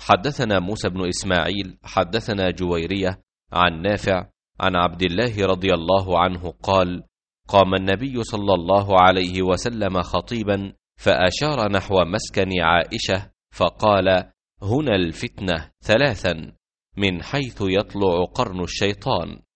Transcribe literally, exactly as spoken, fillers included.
حدثنا موسى بن إسماعيل حدثنا جويرية عن نافع عن عبد الله رضي الله عنه قال: قام النبي صلى الله عليه وسلم خطيبا فأشار نحو مسكن عائشة فقال: هنا الفتنة ثلاثا، من حيث يطلع قرن الشيطان،